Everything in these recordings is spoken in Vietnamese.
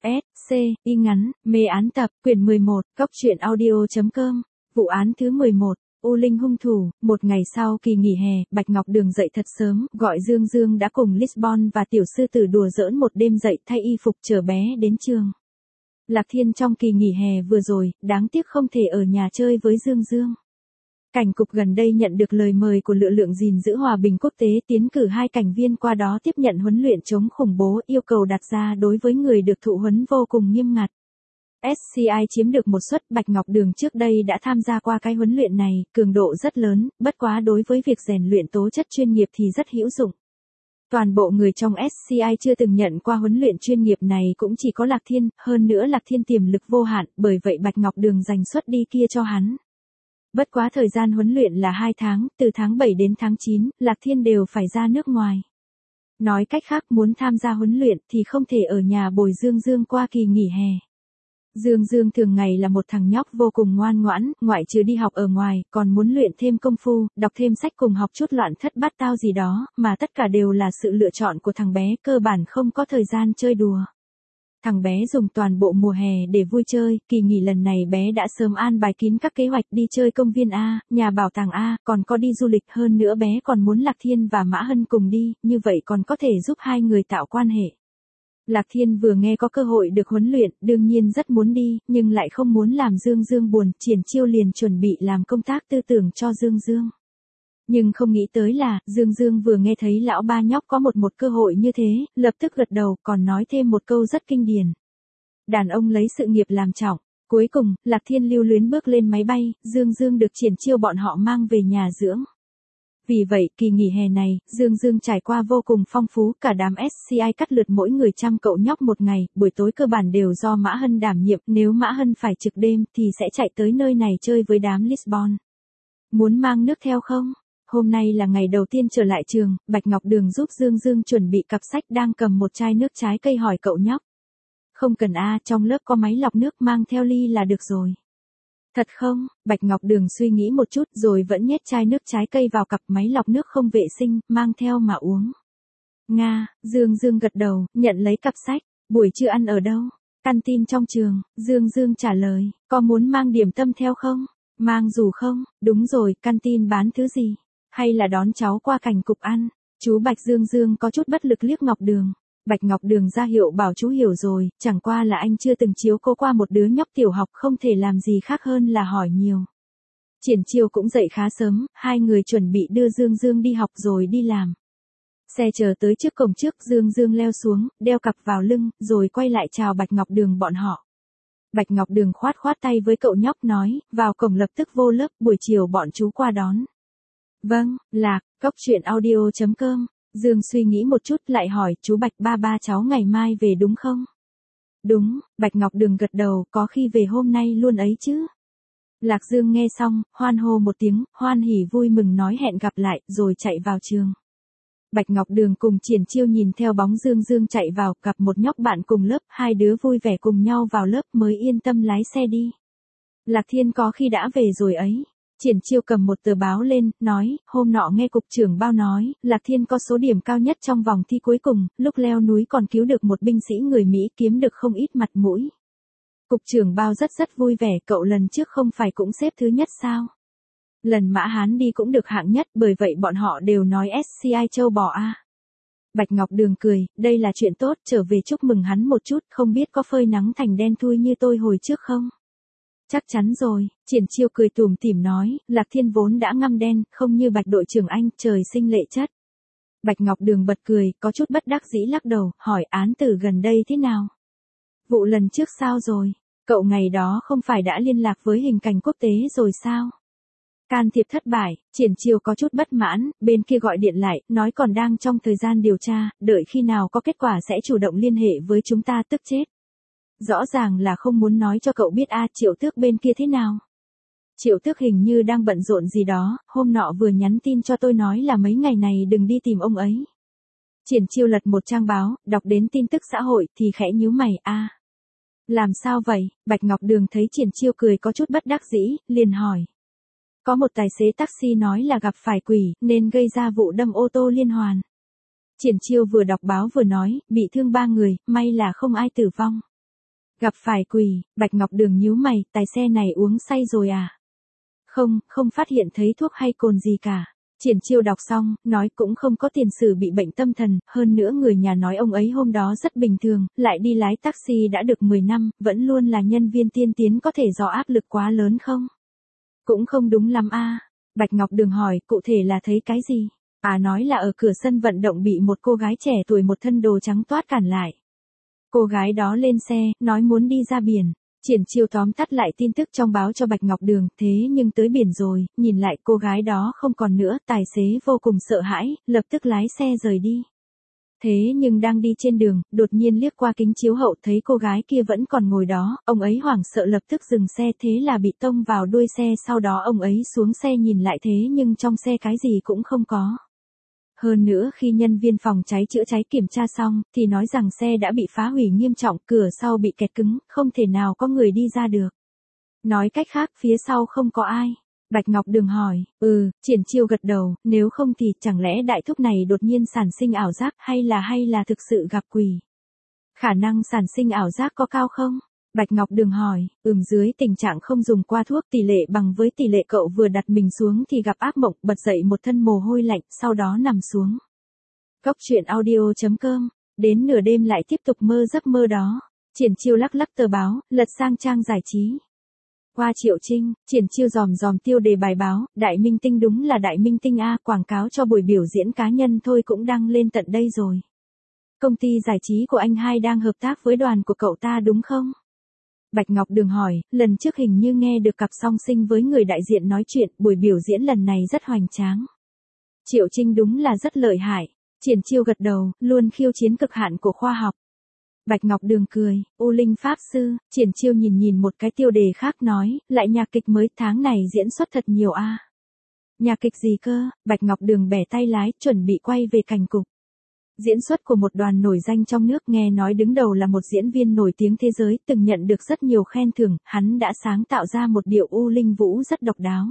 S. C. Y ngắn, mê án tập, quyển 11, Cốc truyện audio.com, vụ án thứ 11, U Linh hung thủ. Một ngày sau kỳ nghỉ hè, Bạch Ngọc Đường dậy thật sớm, gọi Dương Dương đã cùng Lisbon và tiểu sư tử đùa giỡn một đêm, dậy thay y phục chở bé đến trường. Lạc Thiên trong kỳ nghỉ hè vừa rồi, đáng tiếc không thể ở nhà chơi với Dương Dương. Cảnh cục gần đây nhận được lời mời của lực lượng gìn giữ hòa bình quốc tế tiến cử 2 cảnh viên qua đó tiếp nhận huấn luyện chống khủng bố, yêu cầu đặt ra đối với người được thụ huấn vô cùng nghiêm ngặt. SCI chiếm được một suất. Bạch Ngọc Đường trước đây đã tham gia qua cái huấn luyện này, cường độ rất lớn, bất quá đối với việc rèn luyện tố chất chuyên nghiệp thì rất hữu dụng. Toàn bộ người trong SCI chưa từng nhận qua huấn luyện chuyên nghiệp này cũng chỉ có Lạc Thiên, hơn nữa Lạc Thiên tiềm lực vô hạn, bởi vậy Bạch Ngọc Đường dành suất đi kia cho hắn. Bất quá thời gian huấn luyện là 2 tháng, từ tháng 7 đến tháng 9, Lạc Thiên đều phải ra nước ngoài. Nói cách khác, muốn tham gia huấn luyện thì không thể ở nhà bồi Dương Dương qua kỳ nghỉ hè. Dương Dương thường ngày là một thằng nhóc vô cùng ngoan ngoãn, ngoại trừ đi học ở ngoài, còn muốn luyện thêm công phu, đọc thêm sách cùng học chút loạn thất bát tao gì đó, mà tất cả đều là sự lựa chọn của thằng bé, cơ bản không có thời gian chơi đùa. Thằng bé dùng toàn bộ mùa hè để vui chơi, kỳ nghỉ lần này bé đã sớm an bài kín các kế hoạch đi chơi công viên A, nhà bảo tàng A, còn có đi du lịch, hơn nữa bé còn muốn Lạc Thiên và Mã Hân cùng đi, như vậy còn có thể giúp hai người tạo quan hệ. Lạc Thiên vừa nghe có cơ hội được huấn luyện, đương nhiên rất muốn đi, nhưng lại không muốn làm Dương Dương buồn, Triển Chiêu liền chuẩn bị làm công tác tư tưởng cho Dương Dương. Nhưng không nghĩ tới là, Dương Dương vừa nghe thấy lão ba nhóc có một cơ hội như thế, lập tức gật đầu, còn nói thêm một câu rất kinh điển. Đàn ông lấy sự nghiệp làm trọng. Cuối cùng, Lạc Thiên lưu luyến bước lên máy bay, Dương Dương được Triển Chiêu bọn họ mang về nhà dưỡng. Vì vậy, kỳ nghỉ hè này, Dương Dương trải qua vô cùng phong phú, cả đám SCI cắt lượt mỗi người chăm cậu nhóc một ngày, buổi tối cơ bản đều do Mã Hân đảm nhiệm, nếu Mã Hân phải trực đêm thì sẽ chạy tới nơi này chơi với đám Lisbon. Muốn mang nước theo không? Hôm nay là ngày đầu tiên trở lại trường, Bạch Ngọc Đường giúp Dương Dương chuẩn bị cặp sách, đang cầm một chai nước trái cây hỏi cậu nhóc. Không cần a, trong lớp có máy lọc nước, mang theo ly là được rồi. Thật không? Bạch Ngọc Đường suy nghĩ một chút rồi vẫn nhét chai nước trái cây vào cặp, máy lọc nước không vệ sinh, mang theo mà uống. Nga, Dương Dương gật đầu, nhận lấy cặp sách. Buổi trưa ăn ở đâu? Canteen trong trường, Dương Dương trả lời. Có muốn mang điểm tâm theo không? Mang dù không? Đúng rồi, canteen bán thứ gì? Hay là đón cháu qua cảnh cục ăn? Chú Bạch. Dương Dương có chút bất lực liếc Ngọc Đường. Bạch Ngọc Đường ra hiệu bảo chú hiểu rồi, chẳng qua là anh chưa từng chiếu cố qua một đứa nhóc tiểu học, không thể làm gì khác hơn là hỏi nhiều. Triển Chiêu cũng dậy khá sớm, hai người chuẩn bị đưa Dương Dương đi học rồi đi làm. Xe chờ tới trước cổng trước, Dương Dương leo xuống, đeo cặp vào lưng, rồi quay lại chào Bạch Ngọc Đường bọn họ. Bạch Ngọc Đường khoát khoát tay với cậu nhóc nói, vào cổng lập tức vô lớp, buổi chiều bọn chú qua đón. Vâng, Lạc, Cốc truyện audio.com. Dương suy nghĩ một chút lại hỏi, chú Bạch, ba cháu ngày mai về đúng không? Đúng, Bạch Ngọc Đường gật đầu, có khi về hôm nay luôn ấy chứ. Lạc Dương nghe xong, hoan hô một tiếng, hoan hỉ vui mừng nói hẹn gặp lại, rồi chạy vào trường. Bạch Ngọc Đường cùng Triển Chiêu nhìn theo bóng Dương Dương chạy vào, gặp một nhóc bạn cùng lớp, hai đứa vui vẻ cùng nhau vào lớp mới yên tâm lái xe đi. Lạc Thiên có khi đã về rồi ấy. Triển Chiêu cầm một tờ báo lên, nói, hôm nọ nghe cục trưởng Bao nói, Lạc Thiên có số điểm cao nhất trong vòng thi cuối cùng, lúc leo núi còn cứu được một binh sĩ người Mỹ, kiếm được không ít mặt mũi. Cục trưởng Bao rất vui vẻ, cậu lần trước không phải cũng xếp thứ nhất sao? Lần Mã Hán đi cũng được hạng nhất, bởi vậy bọn họ đều nói SCI châu bò a. Bạch Ngọc Đường cười, đây là chuyện tốt, trở về chúc mừng hắn một chút, không biết có phơi nắng thành đen thui như tôi hồi trước không? Chắc chắn rồi, Triển Chiêu cười tủm tỉm nói, Lạc Thiên vốn đã ngăm đen, không như Bạch đội trưởng anh, trời sinh lệ chất. Bạch Ngọc Đường bật cười, có chút bất đắc dĩ lắc đầu, hỏi án tử gần đây thế nào? Vụ lần trước sao rồi? Cậu ngày đó không phải đã liên lạc với hình cảnh quốc tế rồi sao? Can thiệp thất bại, Triển Chiêu có chút bất mãn, bên kia gọi điện lại, nói còn đang trong thời gian điều tra, đợi khi nào có kết quả sẽ chủ động liên hệ với chúng ta, tức chết. Rõ ràng là không muốn nói cho cậu biết a. Triệu Tước bên kia thế nào? Triệu Tước hình như đang bận rộn gì đó, hôm nọ vừa nhắn tin cho tôi nói là mấy ngày này đừng đi tìm ông ấy. Triển Chiêu lật một trang báo, đọc đến tin tức xã hội thì khẽ nhíu mày, a. Làm sao vậy? Bạch Ngọc Đường thấy Triển Chiêu cười có chút bất đắc dĩ, liền hỏi. Có một tài xế taxi nói là gặp phải quỷ, nên gây ra vụ đâm ô tô liên hoàn. Triển Chiêu vừa đọc báo vừa nói, bị thương 3 người, may là không ai tử vong. Gặp phải quỷ, Bạch Ngọc Đường nhíu mày, tài xe này uống say rồi à? Không, không phát hiện thấy thuốc hay cồn gì cả. Triển Chiêu đọc xong, nói cũng không có tiền sử bị bệnh tâm thần, hơn nữa người nhà nói ông ấy hôm đó rất bình thường, lại đi lái taxi đã được 10 năm, vẫn luôn là nhân viên tiên tiến, có thể do áp lực quá lớn không? Cũng không đúng lắm a. Bạch Ngọc Đường hỏi, cụ thể là thấy cái gì? À, nói là ở cửa sân vận động bị một cô gái trẻ tuổi một thân đồ trắng toát cản lại. Cô gái đó lên xe, nói muốn đi ra biển. Triển Chiêu tóm tắt lại tin tức trong báo cho Bạch Ngọc Đường, thế nhưng tới biển rồi, nhìn lại cô gái đó không còn nữa, tài xế vô cùng sợ hãi, lập tức lái xe rời đi. Thế nhưng đang đi trên đường, đột nhiên liếc qua kính chiếu hậu thấy cô gái kia vẫn còn ngồi đó, ông ấy hoảng sợ lập tức dừng xe, thế là bị tông vào đuôi xe, sau đó ông ấy xuống xe nhìn lại thế nhưng trong xe cái gì cũng không có. Hơn nữa khi nhân viên phòng cháy chữa cháy kiểm tra xong, thì nói rằng xe đã bị phá hủy nghiêm trọng, cửa sau bị kẹt cứng, không thể nào có người đi ra được. Nói cách khác phía sau không có ai. Bạch Ngọc Đường hỏi, Triển Chiêu gật đầu, nếu không thì chẳng lẽ đại thúc này đột nhiên sản sinh ảo giác hay là thực sự gặp quỷ? Khả năng sản sinh ảo giác có cao không? Bạch Ngọc Đường hỏi, dưới tình trạng không dùng qua thuốc tỷ lệ bằng với tỷ lệ cậu vừa đặt mình xuống thì gặp ác mộng, bật dậy một thân mồ hôi lạnh, sau đó nằm xuống. Cốc truyện audio.com, đến nửa đêm lại tiếp tục mơ giấc mơ đó. Triển Chiêu lắc lắc tờ báo, lật sang trang giải trí. Qua Triệu Trinh, Triển Chiêu dòm tiêu đề bài báo, Đại Minh Tinh đúng là Đại Minh Tinh a, quảng cáo cho buổi biểu diễn cá nhân thôi cũng đăng lên tận đây rồi. Công ty giải trí của anh hai đang hợp tác với đoàn của cậu ta đúng không? Bạch Ngọc Đường hỏi, lần trước hình như nghe được cặp song sinh với người đại diện nói chuyện, buổi biểu diễn lần này rất hoành tráng. Triệu Trinh đúng là rất lợi hại. Triển Chiêu gật đầu, luôn khiêu chiến cực hạn của khoa học. Bạch Ngọc Đường cười, U Linh Pháp Sư. Triển Chiêu nhìn một cái tiêu đề khác nói, lại nhạc kịch mới, tháng này diễn xuất thật nhiều a. Nhạc kịch gì cơ? Bạch Ngọc Đường bẻ tay lái, chuẩn bị quay về cảnh cục. Diễn xuất của một đoàn nổi danh trong nước, nghe nói đứng đầu là một diễn viên nổi tiếng thế giới, từng nhận được rất nhiều khen thưởng, hắn đã sáng tạo ra một điệu U Linh Vũ rất độc đáo.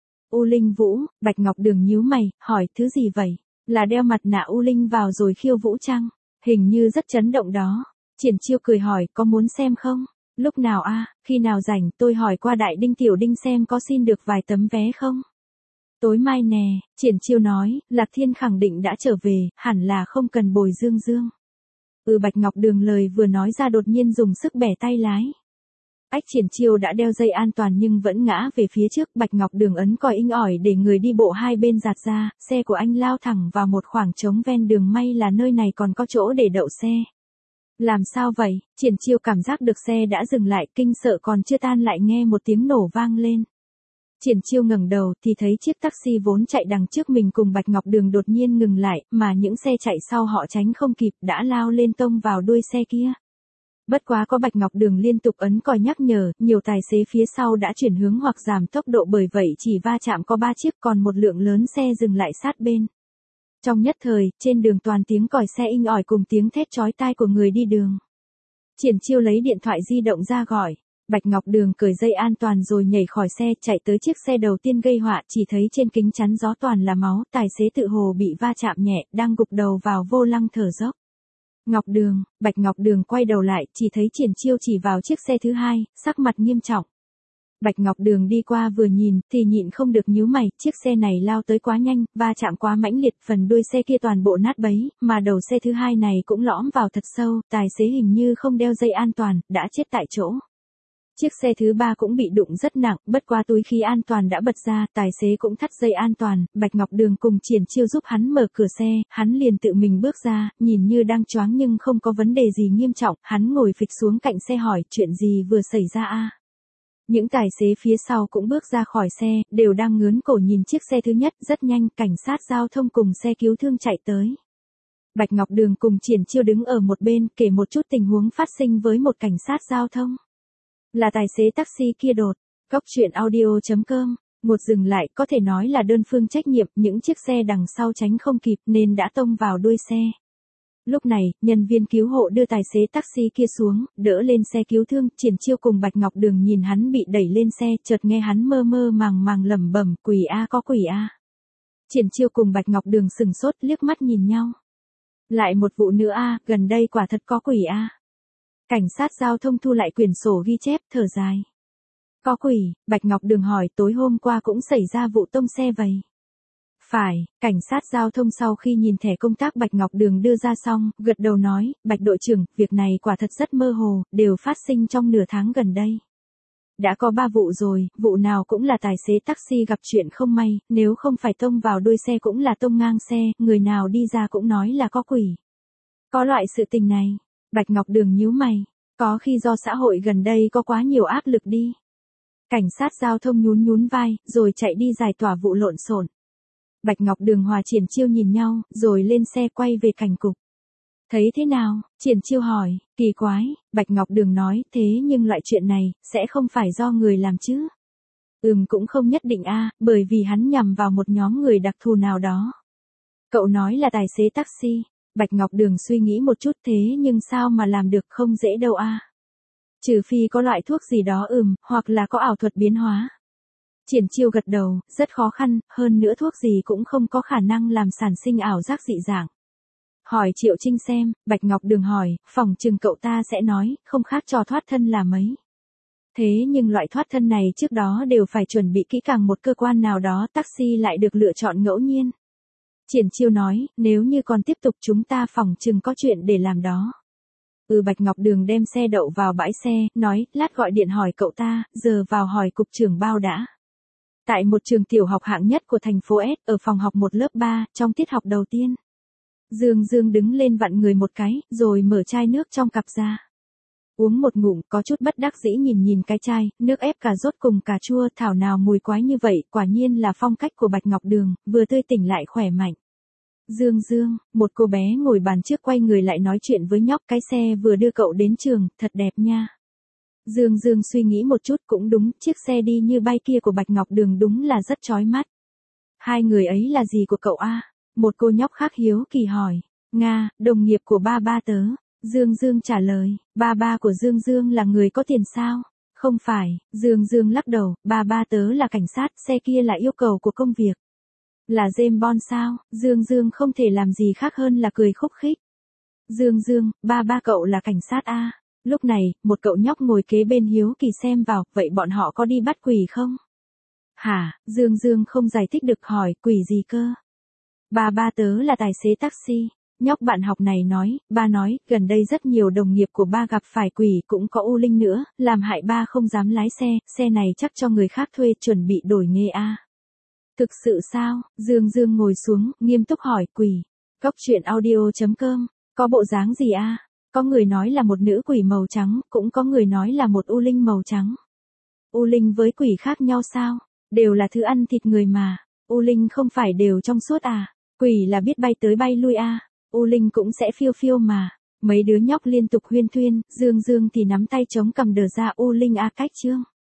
U Linh Vũ, Bạch Ngọc Đường nhíu mày, hỏi thứ gì vậy? Là đeo mặt nạ U Linh vào rồi khiêu vũ chăng? Hình như rất chấn động đó. Triển Chiêu cười hỏi, có muốn xem không? Lúc nào a? Khi nào rảnh, tôi hỏi qua Đại Đinh Tiểu Đinh xem có xin được vài tấm vé không? Tối mai nè, Triển Chiêu nói, Lạc Thiên khẳng định đã trở về, hẳn là không cần bồi dương. Bạch Ngọc Đường lời vừa nói ra đột nhiên dùng sức bẻ tay lái. Triển Chiêu đã đeo dây an toàn nhưng vẫn ngã về phía trước, Bạch Ngọc Đường ấn còi inh ỏi để người đi bộ hai bên giạt ra, xe của anh lao thẳng vào một khoảng trống ven đường, may là nơi này còn có chỗ để đậu xe. Làm sao vậy? Triển Chiêu cảm giác được xe đã dừng lại, kinh sợ còn chưa tan lại nghe một tiếng nổ vang lên. Triển Chiêu ngẩng đầu thì thấy chiếc taxi vốn chạy đằng trước mình cùng Bạch Ngọc Đường đột nhiên ngừng lại, mà những xe chạy sau họ tránh không kịp đã lao lên tông vào đuôi xe kia. Bất quá có Bạch Ngọc Đường liên tục ấn còi nhắc nhở, nhiều tài xế phía sau đã chuyển hướng hoặc giảm tốc độ, bởi vậy chỉ va chạm có 3 chiếc, còn một lượng lớn xe dừng lại sát bên. Trong nhất thời, trên đường toàn tiếng còi xe inh ỏi cùng tiếng thét chói tai của người đi đường. Triển Chiêu lấy điện thoại di động ra gọi. Bạch Ngọc Đường cởi dây an toàn rồi nhảy khỏi xe, chạy tới chiếc xe đầu tiên gây họa, chỉ thấy trên kính chắn gió toàn là máu, tài xế tự hồ bị va chạm nhẹ, đang gục đầu vào vô lăng thở dốc. Ngọc Đường, Bạch Ngọc Đường quay đầu lại, chỉ thấy Triển Chiêu chỉ vào chiếc xe thứ hai, sắc mặt nghiêm trọng. Bạch Ngọc Đường đi qua vừa nhìn, thì nhịn không được nhíu mày, chiếc xe này lao tới quá nhanh, va chạm quá mãnh liệt, phần đuôi xe kia toàn bộ nát bấy, mà đầu xe thứ hai này cũng lõm vào thật sâu, tài xế hình như không đeo dây an toàn, đã chết tại chỗ. Chiếc xe thứ ba cũng bị đụng rất nặng, bất quá túi khí an toàn đã bật ra, tài xế cũng thắt dây an toàn, Bạch Ngọc Đường cùng Triển Chiêu giúp hắn mở cửa xe, hắn liền tự mình bước ra, nhìn như đang choáng nhưng không có vấn đề gì nghiêm trọng, hắn ngồi phịch xuống cạnh xe hỏi, chuyện gì vừa xảy ra a? Những tài xế phía sau cũng bước ra khỏi xe, đều đang ngướn cổ nhìn chiếc xe thứ nhất, rất nhanh, cảnh sát giao thông cùng xe cứu thương chạy tới. Bạch Ngọc Đường cùng Triển Chiêu đứng ở một bên, kể một chút tình huống phát sinh với một cảnh sát giao thông. Là tài xế taxi kia đột. Cốc truyện audio.com, một dừng lại, có thể nói là đơn phương trách nhiệm, những chiếc xe đằng sau tránh không kịp nên đã tông vào đuôi xe. Lúc này, nhân viên cứu hộ đưa tài xế taxi kia xuống, đỡ lên xe cứu thương, Triển Chiêu cùng Bạch Ngọc Đường nhìn hắn bị đẩy lên xe, chợt nghe hắn mơ màng lẩm bẩm, quỷ a, có quỷ a. Triển Chiêu cùng Bạch Ngọc Đường sừng sốt, liếc mắt nhìn nhau. Lại một vụ nữa a, gần đây quả thật có quỷ a. Cảnh sát giao thông thu lại quyển sổ ghi chép, thở dài. Có quỷ, Bạch Ngọc Đường hỏi, tối hôm qua cũng xảy ra vụ tông xe vậy. Phải, cảnh sát giao thông sau khi nhìn thẻ công tác Bạch Ngọc Đường đưa ra xong, gật đầu nói, Bạch đội trưởng, việc này quả thật rất mơ hồ, đều phát sinh trong nửa tháng gần đây. Đã có 3 vụ rồi, vụ nào cũng là tài xế taxi gặp chuyện không may, nếu không phải tông vào đuôi xe cũng là tông ngang xe, người nào đi ra cũng nói là có quỷ. Có loại sự tình này, Bạch Ngọc Đường nhíu mày, có khi do xã hội gần đây có quá nhiều áp lực đi. Cảnh sát giao thông nhún vai, rồi chạy đi giải tỏa vụ lộn xộn. Bạch Ngọc Đường Hòa Triển Chiêu nhìn nhau, rồi lên xe quay về cảnh cục. Thấy thế nào? Triển Chiêu hỏi, kỳ quái, Bạch Ngọc Đường nói, thế nhưng loại chuyện này, sẽ không phải do người làm chứ? Cũng không nhất định bởi vì hắn nhằm vào một nhóm người đặc thù nào đó. Cậu nói là tài xế taxi. Bạch Ngọc Đường suy nghĩ một chút, thế nhưng sao mà làm được, không dễ đâu Trừ phi có loại thuốc gì đó hoặc là có ảo thuật biến hóa. Triển Chiêu gật đầu, rất khó khăn, hơn nữa thuốc gì cũng không có khả năng làm sản sinh ảo giác dị dạng. Hỏi Triệu Trinh xem, Bạch Ngọc Đường hỏi, phỏng chừng cậu ta sẽ nói, không khác trò thoát thân là mấy. Thế nhưng loại thoát thân này trước đó đều phải chuẩn bị kỹ càng, một cơ quan nào đó taxi lại được lựa chọn ngẫu nhiên. Triển Chiêu nói, nếu như còn tiếp tục chúng ta phỏng chừng có chuyện để làm đó. Bạch Ngọc Đường đem xe đậu vào bãi xe, nói, lát gọi điện hỏi cậu ta, giờ vào hỏi cục trưởng bao đã. Tại một trường tiểu học hạng nhất của thành phố S, ở phòng học 1 lớp 3, trong tiết học đầu tiên. Dương đứng lên vặn người một cái, rồi mở chai nước trong cặp ra. Uống một ngụm, có chút bất đắc dĩ nhìn cái chai, nước ép cà rốt cùng cà chua, thảo nào mùi quái như vậy, quả nhiên là phong cách của Bạch Ngọc Đường, vừa tươi tỉnh lại khỏe mạnh. Dương, một cô bé ngồi bàn trước quay người lại nói chuyện với nhóc, cái xe vừa đưa cậu đến trường, thật đẹp nha. Dương suy nghĩ một chút, cũng đúng, chiếc xe đi như bay kia của Bạch Ngọc Đường đúng là rất chói mắt. Hai người ấy là gì của cậu Một cô nhóc khác hiếu kỳ hỏi. Nga, đồng nghiệp của ba tớ. Dương trả lời, ba của Dương là người có tiền sao? Không phải, Dương lắc đầu, ba tớ là cảnh sát, xe kia là yêu cầu của công việc. Là James Bond sao? Dương không thể làm gì khác hơn là cười khúc khích. Dương, ba cậu là cảnh sát Lúc này, một cậu nhóc ngồi kế bên hiếu kỳ xem vào, vậy bọn họ có đi bắt quỷ không? Hả? Dương không giải thích được, hỏi, quỷ gì cơ? Ba tớ là tài xế taxi. Nhóc bạn học này nói, ba nói, gần đây rất nhiều đồng nghiệp của ba gặp phải quỷ, cũng có u linh nữa, làm hại ba không dám lái xe này chắc cho người khác thuê, chuẩn bị đổi nghề Thực sự sao? Dương ngồi xuống, nghiêm túc hỏi, quỷ. Goctruyện.audio.com, có bộ dáng gì Có người nói là một nữ quỷ màu trắng, cũng có người nói là một u linh màu trắng. U linh với quỷ khác nhau sao? Đều là thứ ăn thịt người mà. U linh không phải đều trong suốt Quỷ là biết bay tới bay lui U linh cũng sẽ phiêu mà. Mấy đứa nhóc liên tục huyên thuyên, Dương thì nắm tay chống cằm đờ ra, U linh cách chương.